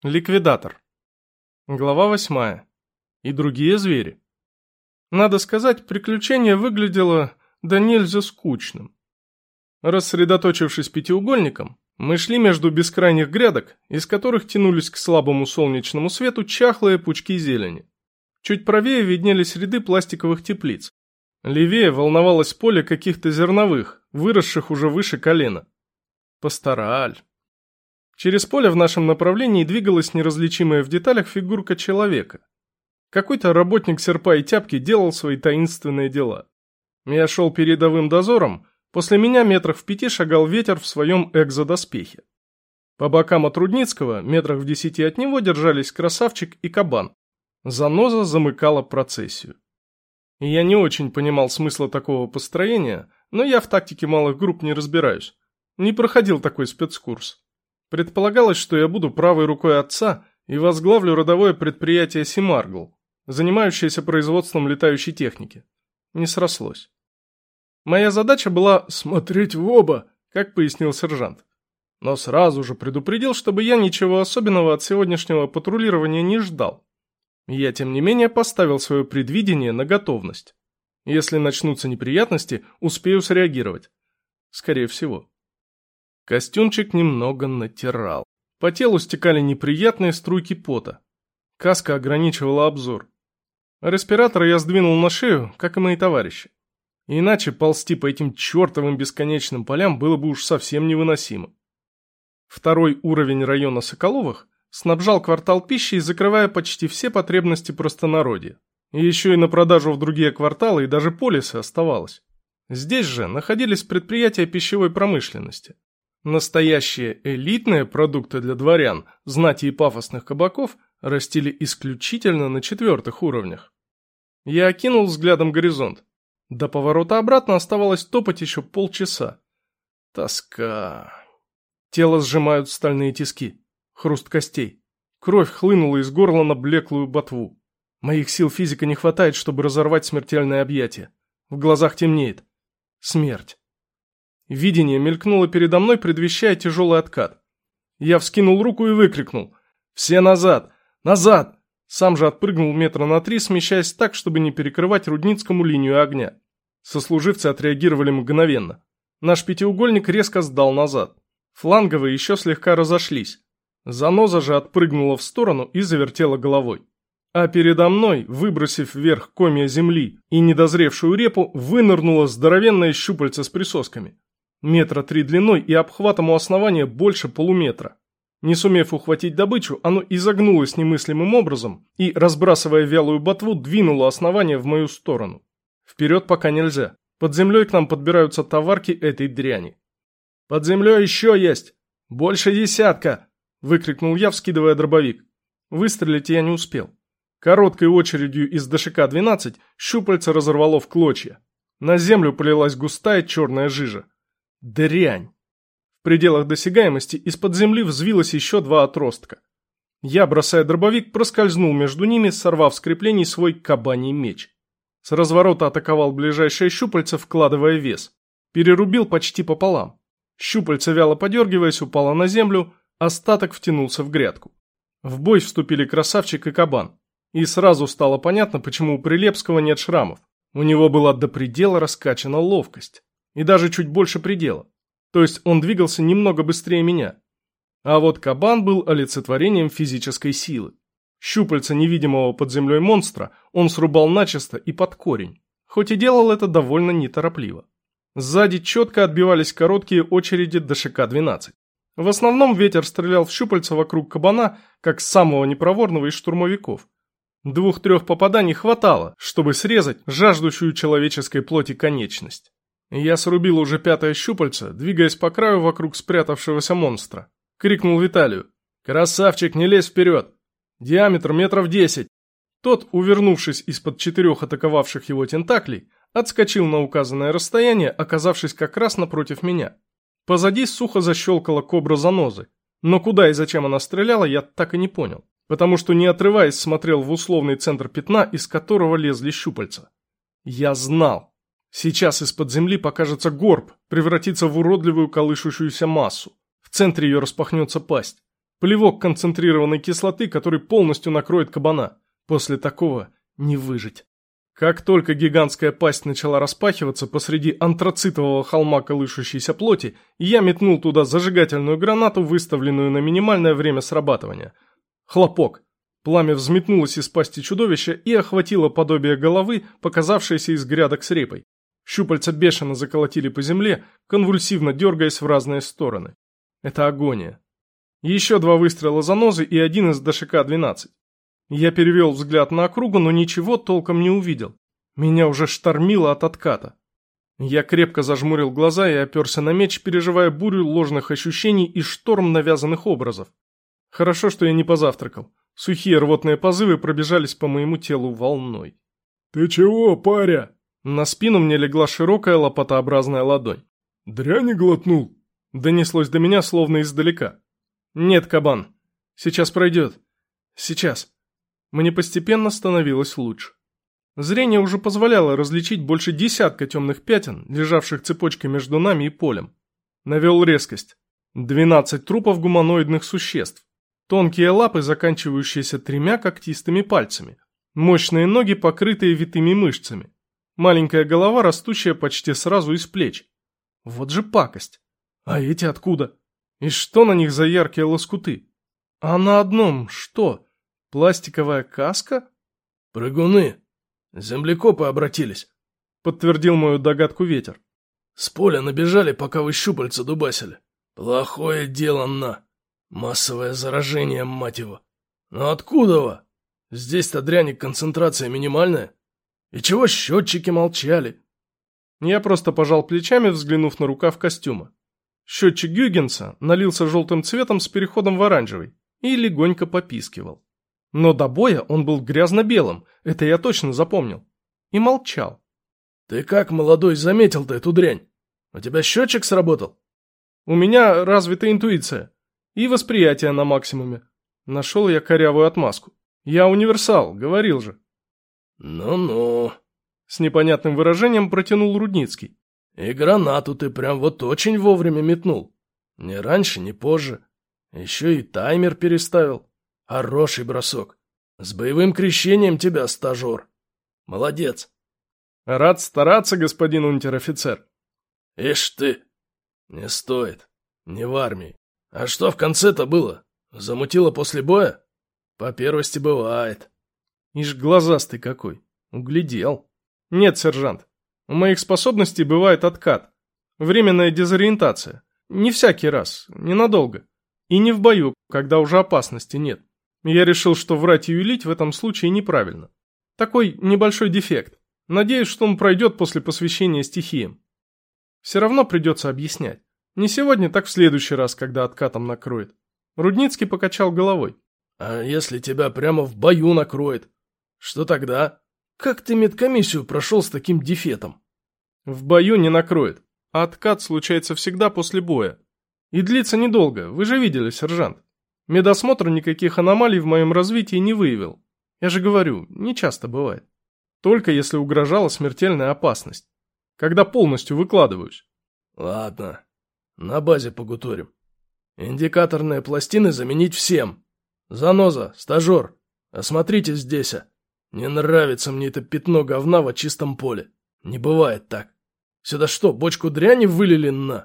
Ликвидатор. Глава 8. И другие звери. Надо сказать, приключение выглядело да нельзя скучным. Рассредоточившись пятиугольником, мы шли между бескрайних грядок, из которых тянулись к слабому солнечному свету чахлые пучки зелени. Чуть правее виднелись ряды пластиковых теплиц. Левее волновалось поле каких-то зерновых, выросших уже выше колена. Пастораль. Через поле в нашем направлении двигалась неразличимая в деталях фигурка человека. Какой-то работник серпа и тяпки делал свои таинственные дела. Я шел передовым дозором, после меня метрах в 5 шагал ветер в своем экзодоспехе. По бокам от Рудницкого, метрах в 10 от него, держались красавчик и кабан. Заноза замыкала процессию. Я не очень понимал смысла такого построения, но я в тактике малых групп не разбираюсь. Не проходил такой спецкурс. Предполагалось, что я буду правой рукой отца и возглавлю родовое предприятие Семаргл, занимающееся производством летающей техники. Не срослось. Моя задача была «смотреть в оба», как пояснил сержант. Но сразу же предупредил, чтобы я ничего особенного от сегодняшнего патрулирования не ждал. Я, тем не менее, поставил свое предвидение на готовность. Если начнутся неприятности, успею среагировать. Скорее всего. Костюмчик немного натирал. По телу стекали неприятные струйки пота. Каска ограничивала обзор. Респиратор я сдвинул на шею, как и мои товарищи. Иначе ползти по этим чертовым бесконечным полям было бы уж совсем невыносимо. Второй уровень района Соколовых снабжал квартал пищей, закрывая почти все потребности простонародья. И еще и на продажу в другие кварталы и даже полисы оставалось. Здесь же находились предприятия пищевой промышленности. Настоящие элитные продукты для дворян, знати и пафосных кабаков растили исключительно на 4-х уровнях. Я окинул взглядом горизонт. До поворота обратно оставалось топать еще полчаса. Тоска. Тело сжимают стальные тиски. Хруст костей. Кровь хлынула из горла на блеклую ботву. Моих сил физика не хватает, чтобы разорвать смертельное объятие. В глазах темнеет. Смерть. Видение мелькнуло передо мной, предвещая тяжелый откат. Я вскинул руку и выкрикнул: «Все назад! Назад!» Сам же отпрыгнул метра на 3, смещаясь так, чтобы не перекрывать Рудницкому линию огня. Сослуживцы отреагировали мгновенно. Наш пятиугольник резко сдал назад. Фланговые еще слегка разошлись. Заноза же отпрыгнула в сторону и завертела головой. А передо мной, выбросив вверх комья земли и недозревшую репу, вынырнуло здоровенное щупальце с присосками. 3 метра длиной и обхватом у основания больше полуметра. Не сумев ухватить добычу, оно изогнулось немыслимым образом и, разбрасывая вялую ботву, двинуло основание в мою сторону. Вперед пока нельзя. Под землей к нам подбираются товарки этой дряни. «Под землей еще есть! Больше 10!» – выкрикнул я, вскидывая дробовик. Выстрелить я не успел. Короткой очередью из ДШК-12 щупальца разорвало в клочья. На землю полилась густая черная жижа. Дрянь! В пределах досягаемости из-под земли взвилось еще 2 отростка. Я, бросая дробовик, проскользнул между ними, сорвав с креплений свой кабаний меч. С разворота атаковал ближайшее щупальце, вкладывая вес. Перерубил почти пополам. Щупальце, вяло подергиваясь, упало на землю, остаток втянулся в грядку. В бой вступили красавчик и кабан. И сразу стало понятно, почему у Прилепского нет шрамов. У него была до предела раскачана ловкость. И даже чуть больше предела. То есть он двигался немного быстрее меня. А вот кабан был олицетворением физической силы. Щупальца невидимого под землей монстра он срубал начисто и под корень. Хоть и делал это довольно неторопливо. Сзади четко отбивались короткие очереди ДШК-12. В основном ветер стрелял в щупальца вокруг кабана, как самого непроворного из штурмовиков. 2-3 попаданий хватало, чтобы срезать жаждущую человеческой плоти конечность. Я срубил уже 5-е щупальце, двигаясь по краю вокруг спрятавшегося монстра. Крикнул Виталию: «Красавчик, не лезь вперед! Диаметр метров 10!» Тот, увернувшись из-под 4 атаковавших его тентаклей, отскочил на указанное расстояние, оказавшись как раз напротив меня. Позади сухо защелкала кобра занозы, но куда и зачем она стреляла, я так и не понял, потому что, не отрываясь, смотрел в условный центр пятна, из которого лезли щупальца. Я знал. Сейчас из-под земли покажется горб, превратится в уродливую колышущуюся массу. В центре ее распахнется пасть. Плевок концентрированной кислоты, который полностью накроет кабана. После такого не выжить. Как только гигантская пасть начала распахиваться посреди антрацитового холма колышущейся плоти, я метнул туда зажигательную гранату, выставленную на минимальное время срабатывания. Хлопок. Пламя взметнулось из пасти чудовища и охватило подобие головы, показавшееся из грядок с репой. Щупальца бешено заколотили по земле, конвульсивно дергаясь в разные стороны. Это агония. Еще 2 выстрела занозы и 1 из ДШК-12. Я перевел взгляд на округу, но ничего толком не увидел. Меня уже штормило от отката. Я крепко зажмурил глаза и оперся на меч, переживая бурю ложных ощущений и шторм навязанных образов. Хорошо, что я не позавтракал. Сухие рвотные позывы пробежались по моему телу волной. «Ты чего, паря?» На спину мне легла широкая лопатообразная ладонь. «Дряни глотнул?» Донеслось до меня словно издалека. «Нет, кабан. Сейчас пройдет. Сейчас». Мне постепенно становилось лучше. Зрение уже позволяло различить больше десятка темных пятен, лежавших цепочкой между нами и полем. Навел резкость. 12 трупов гуманоидных существ. Тонкие лапы, заканчивающиеся 3 когтистыми пальцами. Мощные ноги, покрытые витыми мышцами. Маленькая голова, растущая почти сразу из плеч. Вот же пакость. А эти откуда? И что на них за яркие лоскуты? А на одном что? Пластиковая каска? «Прыгуны. Землекопы обратились», — подтвердил мою догадку ветер. «С поля набежали, пока вы щупальца дубасили. Плохое дело, на. Массовое заражение, мать его. Но откуда вы? Здесь-то дряни концентрация минимальная. И чего счетчики молчали?» Я просто пожал плечами, взглянув на рукав костюма. Счетчик Гюйгенса налился желтым цветом с переходом в оранжевый и легонько попискивал. Но до боя он был грязно-белым, это я точно запомнил. И молчал. «Ты как, молодой, заметил-то эту дрянь? У тебя счетчик сработал?» «У меня развита интуиция. И восприятие на максимуме». Нашел я корявую отмазку. «Я универсал, говорил же». «Ну-ну», — с непонятным выражением протянул Рудницкий. «И гранату ты прям вот очень вовремя метнул. Ни раньше, ни позже. Еще и таймер переставил. Хороший бросок. С боевым крещением тебя, стажер. Молодец». «Рад стараться, господин унтер-офицер». «Ишь ты! Не стоит. Не в армии. А что в конце-то было? Замутило после боя? По первости бывает». Ишь глазастый какой. Углядел. «Нет, сержант. У моих способностей бывает откат. Временная дезориентация. Не всякий раз, ненадолго. И не в бою, когда уже опасности нет. Я решил, что врать и юлить в этом случае неправильно. Такой небольшой дефект. Надеюсь, что он пройдет после посвящения стихиям. Все равно придется объяснять. Не сегодня, так в следующий раз, когда откатом накроет». Рудницкий покачал головой. «А если тебя прямо в бою накроет? Что тогда? Как ты медкомиссию прошел с таким дефетом?» «В бою не накроет. А откат случается всегда после боя. И длится недолго, вы же видели, сержант. Медосмотр никаких аномалий в моем развитии не выявил. Я же говорю, не часто бывает. Только если угрожала смертельная опасность. Когда полностью выкладываюсь». «Ладно, на базе погуторим. Индикаторные пластины заменить всем. Заноза, стажер, осмотрите здесь. Не нравится мне это пятно говна в чистом поле. Не бывает так. Сюда что, бочку дряни вылили на?»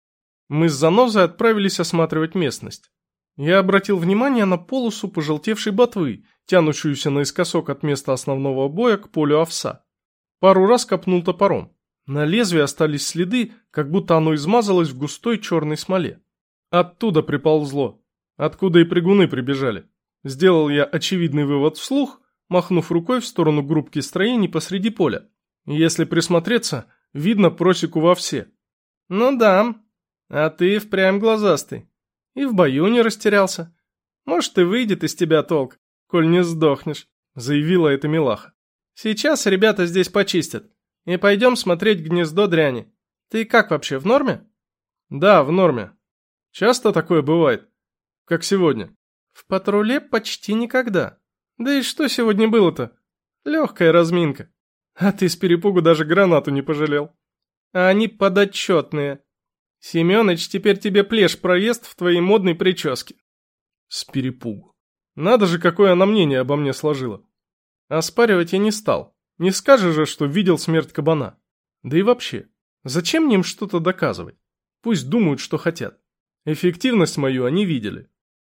Мы с Занозой отправились осматривать местность. Я обратил внимание на полосу пожелтевшей ботвы, тянущуюся наискосок от места основного боя к полю овса. Пару раз копнул топором. На лезвии остались следы, как будто оно измазалось в густой черной смоле. Оттуда приползло. Откуда и прыгуны прибежали. Сделал я очевидный вывод вслух, махнув рукой в сторону группки строений посреди поля. Если присмотреться, видно просеку во все. «Ну да, а ты впрямь глазастый. И в бою не растерялся. Может, и выйдет из тебя толк, коль не сдохнешь», — заявила эта милаха. «Сейчас ребята здесь почистят. И пойдем смотреть гнездо дряни. Ты как вообще, в норме?» «Да, в норме. Часто такое бывает, как сегодня?» «В патруле почти никогда. Да и что сегодня было-то? Легкая разминка. А ты с перепугу даже гранату не пожалел. А они подотчетные. Семёныч теперь тебе плешь проезд в твоей модной прическе». С перепугу. Надо же, какое она мнение обо мне сложила. Оспаривать я не стал. Не скажешь же, что видел смерть кабана. Да и вообще, зачем мне им что-то доказывать? Пусть думают, что хотят. Эффективность мою они видели.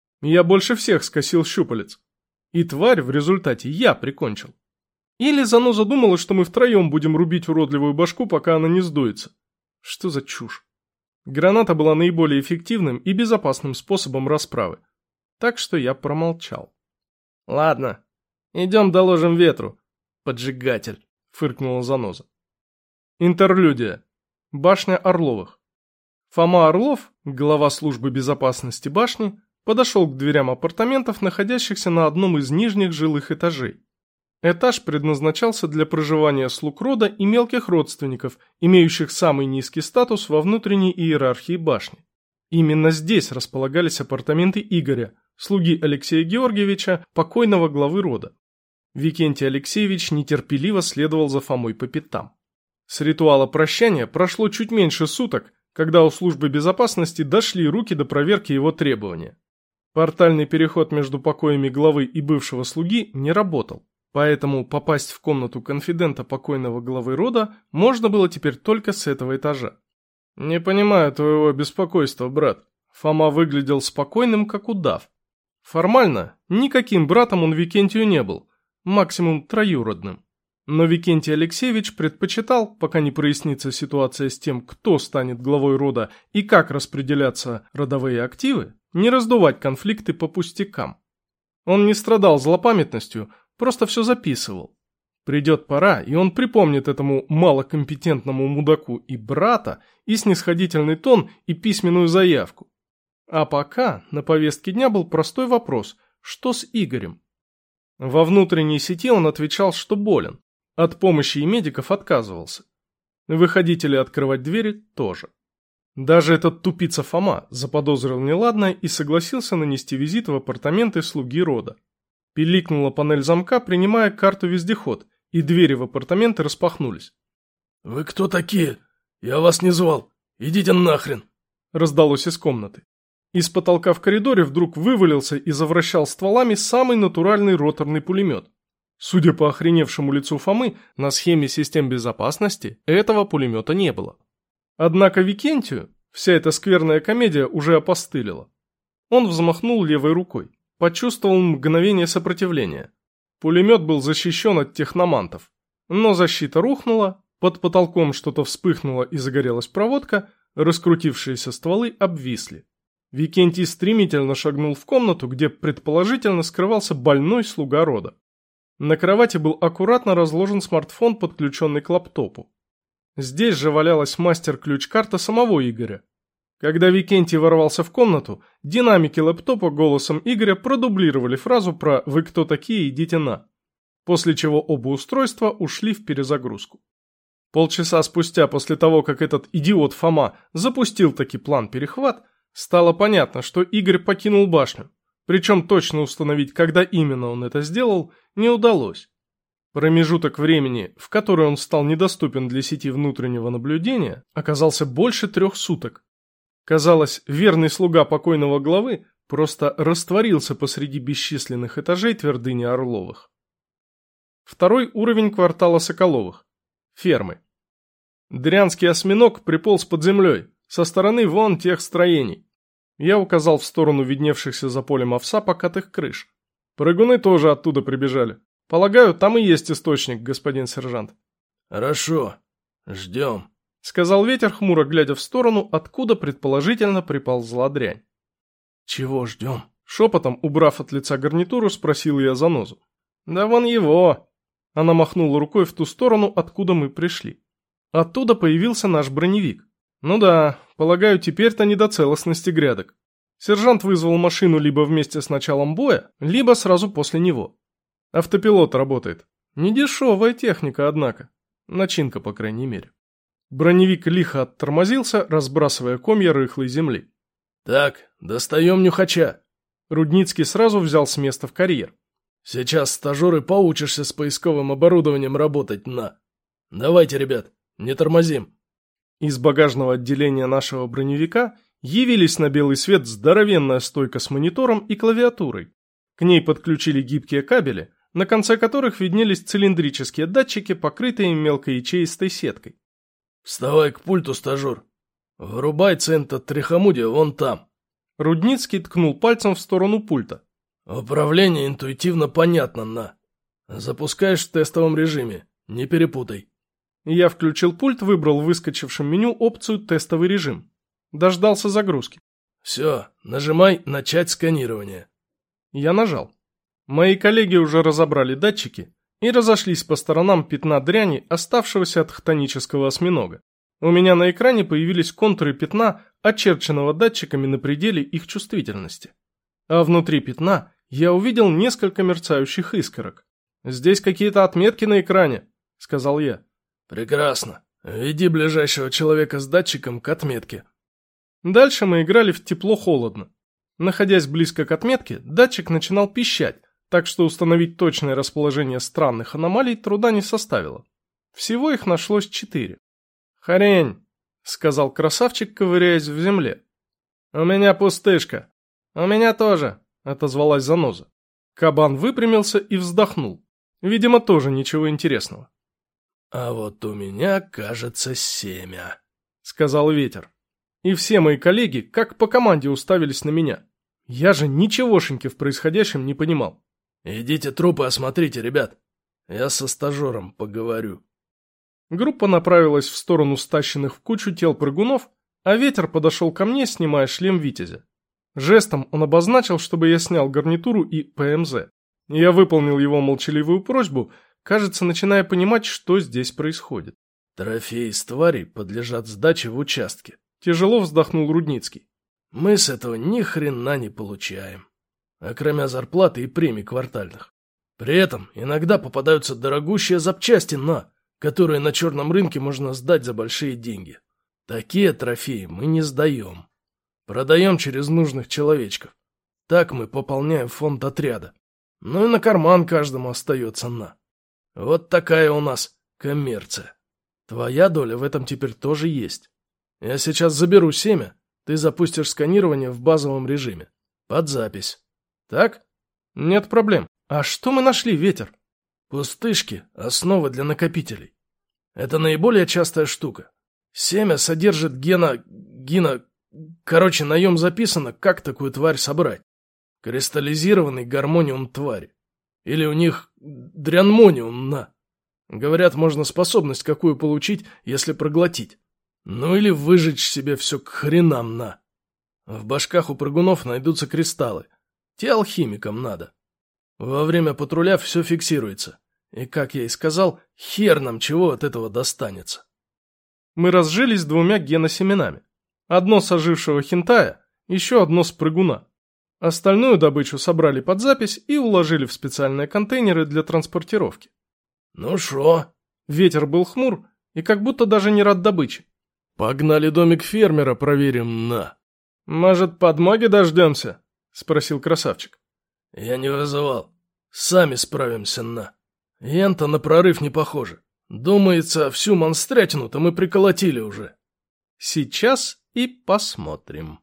Я больше всех скосил щупалец. И тварь в результате я прикончил. Или заноза думала, что мы втроем будем рубить уродливую башку, пока она не сдуется. Что за чушь? Граната была наиболее эффективным и безопасным способом расправы. Так что я промолчал. «Ладно, идем доложим ветру, поджигатель», — фыркнула заноза. Интерлюдия. Башня Орловых. Фома Орлов, глава службы безопасности башни, подошел к дверям апартаментов, находящихся на одном из нижних жилых этажей. Этаж предназначался для проживания слуг рода и мелких родственников, имеющих самый низкий статус во внутренней иерархии башни. Именно здесь располагались апартаменты Игоря, слуги Алексея Георгиевича, покойного главы рода. Викентий Алексеевич нетерпеливо следовал за Фомой по пятам. С ритуала прощания прошло чуть меньше суток, когда у службы безопасности дошли руки до проверки его требования. Портальный переход между покоями главы и бывшего слуги не работал. Поэтому попасть в комнату конфидента покойного главы рода можно было теперь только с этого этажа. «Не понимаю твоего беспокойства, брат». Фома выглядел спокойным, как удав. Формально, никаким братом он Викентию не был, максимум троюродным. Но Викентий Алексеевич предпочитал, пока не прояснится ситуация с тем, кто станет главой рода и как распределяться родовые активы, не раздувать конфликты по пустякам. Он не страдал злопамятностью, просто все записывал. Придет пора, и он припомнит этому малокомпетентному мудаку и брата, и снисходительный тон, и письменную заявку. А пока на повестке дня был простой вопрос: что с Игорем? Во внутренней сети он отвечал, что болен. От помощи и медиков отказывался. Выходить или открывать двери тоже. Даже этот тупица Фома заподозрил неладное и согласился нанести визит в апартаменты слуги рода. Пиликнула панель замка, принимая карту-вездеход, и двери в апартаменты распахнулись. «Вы кто такие? Я вас не звал. Идите нахрен!» Раздалось из комнаты. Из потолка в коридоре вдруг вывалился и завращал стволами самый натуральный роторный пулемет. Судя по охреневшему лицу Фомы, на схеме систем безопасности этого пулемета не было. Однако Викентию вся эта скверная комедия уже опостылила. Он взмахнул левой рукой, почувствовал мгновение сопротивления. Пулемет был защищен от техномантов, но защита рухнула, под потолком что-то вспыхнуло и загорелась проводка, раскрутившиеся стволы обвисли. Викентий стремительно шагнул в комнату, где предположительно скрывался больной слуга рода. На кровати был аккуратно разложен смартфон, подключенный к лаптопу. Здесь же валялась мастер-ключ-карта самого Игоря. Когда Викентий ворвался в комнату, динамики лэптопа голосом Игоря продублировали фразу про «Вы кто такие, идите на», после чего оба устройства ушли в перезагрузку. Полчаса спустя, после того, как этот идиот Фома запустил таки план перехват, стало понятно, что Игорь покинул башню. Причем точно установить, когда именно он это сделал, не удалось. Промежуток времени, в который он стал недоступен для сети внутреннего наблюдения, оказался больше 3 суток. Казалось, верный слуга покойного главы просто растворился посреди бесчисленных этажей твердыни Орловых. Второй уровень квартала Соколовых. Фермы. Дрянский осьминог приполз под землей, со стороны вон тех строений. Я указал в сторону видневшихся за полем овса покатых крыш. Прыгуны тоже оттуда прибежали. Полагаю, там и есть источник, господин сержант. Хорошо, ждем, сказал ветер, хмуро глядя в сторону, откуда предположительно приползла дрянь. Чего ждем? Шепотом, убрав от лица гарнитуру, спросил я занозу. Да вон его. Она махнула рукой в ту сторону, откуда мы пришли. Оттуда появился наш броневик. Ну да, полагаю, теперь-то не до целостности грядок. Сержант вызвал машину либо вместе с началом боя, либо сразу после него. Автопилот работает. Недешевая техника, однако. Начинка, по крайней мере. Броневик лихо оттормозился, разбрасывая комья рыхлой земли. Так, достаем нюхача. Рудницкий сразу взял с места в карьер. Сейчас, стажеры, поучишься с поисковым оборудованием работать на. Давайте, ребят, не тормозим. Из багажного отделения нашего броневика Явились на белый свет здоровенная стойка с монитором и клавиатурой. К ней подключили гибкие кабели, на конце которых виднелись цилиндрические датчики, покрытые мелкоячеистой сеткой. «Вставай к пульту, стажер. Вырубай центр трихомудия вон там». Рудницкий ткнул пальцем в сторону пульта. «Управление интуитивно понятно, на. Запускаешь в тестовом режиме, не перепутай». Я включил пульт, выбрал в выскочившем меню опцию «Тестовый режим». Дождался загрузки. «Все, нажимай «Начать сканирование». Я нажал. Мои коллеги уже разобрали датчики и разошлись по сторонам пятна дряни, оставшегося от хтонического осьминога. У меня на экране появились контуры пятна, очерченного датчиками на пределе их чувствительности. А внутри пятна я увидел несколько мерцающих искорок. «Здесь какие-то отметки на экране», — сказал я. «Прекрасно. Веди ближайшего человека с датчиком к отметке». Дальше мы играли в тепло-холодно. Находясь близко к отметке, датчик начинал пищать, так что установить точное расположение странных аномалий труда не составило. Всего их нашлось 4. «Хрень», — сказал красавчик, ковыряясь в земле. «У меня пустышка». «У меня тоже», — отозвалась заноза. Кабан выпрямился и вздохнул. Видимо, тоже ничего интересного. «А вот у меня, кажется, 7», — сказал ветер. И все мои коллеги, как по команде, уставились на меня. Я же ничегошеньки в происходящем не понимал. «Идите трупы осмотрите, ребят. Я со стажером поговорю». Группа направилась в сторону стащенных в кучу тел прыгунов, а ветер подошел ко мне, снимая шлем Витязя. Жестом он обозначил, чтобы я снял гарнитуру и ПМЗ. Я выполнил его молчаливую просьбу, кажется, начиная понимать, что здесь происходит. «Трофеи с тварей подлежат сдаче в участке», — тяжело вздохнул Рудницкий. «Мы с этого ни хрена не получаем, окромя зарплаты и премий квартальных. При этом иногда попадаются дорогущие запчасти, которые на черном рынке можно сдать за большие деньги. Такие трофеи мы не сдаем. Продаем через нужных человечков. Так мы пополняем фонд отряда. Ну и на карман каждому остается на. Вот такая у нас коммерция. Твоя доля в этом теперь тоже есть. Я сейчас заберу семя, ты запустишь сканирование в базовом режиме. Под запись. Так? Нет проблем. А что мы нашли, ветер? Пустышки – основа для накопителей. Это наиболее частая штука. Семя содержит Короче, на нем записано, как такую тварь собрать. Кристаллизированный гармониум твари. Или у них дрянмониум, Говорят, можно способность какую получить, если проглотить. Ну или выжечь себе все к хренам, В башках у прыгунов найдутся кристаллы. Те алхимикам надо. Во время патруля все фиксируется. И, как я и сказал, хер нам чего от этого достанется. Мы разжились 2 геносеменами. Одно с ожившего хентая, еще одно с прыгуна. Остальную добычу собрали под запись и уложили в специальные контейнеры для транспортировки. «Ну шо?» Ветер был хмур и как будто даже не рад добыче. «Погнали домик фермера проверим, «Может, подмоги дождемся?» — спросил красавчик. «Я не вызывал. Сами справимся, Ента на прорыв не похоже. Думается, всю монстрятину-то мы приколотили уже». «Сейчас и посмотрим».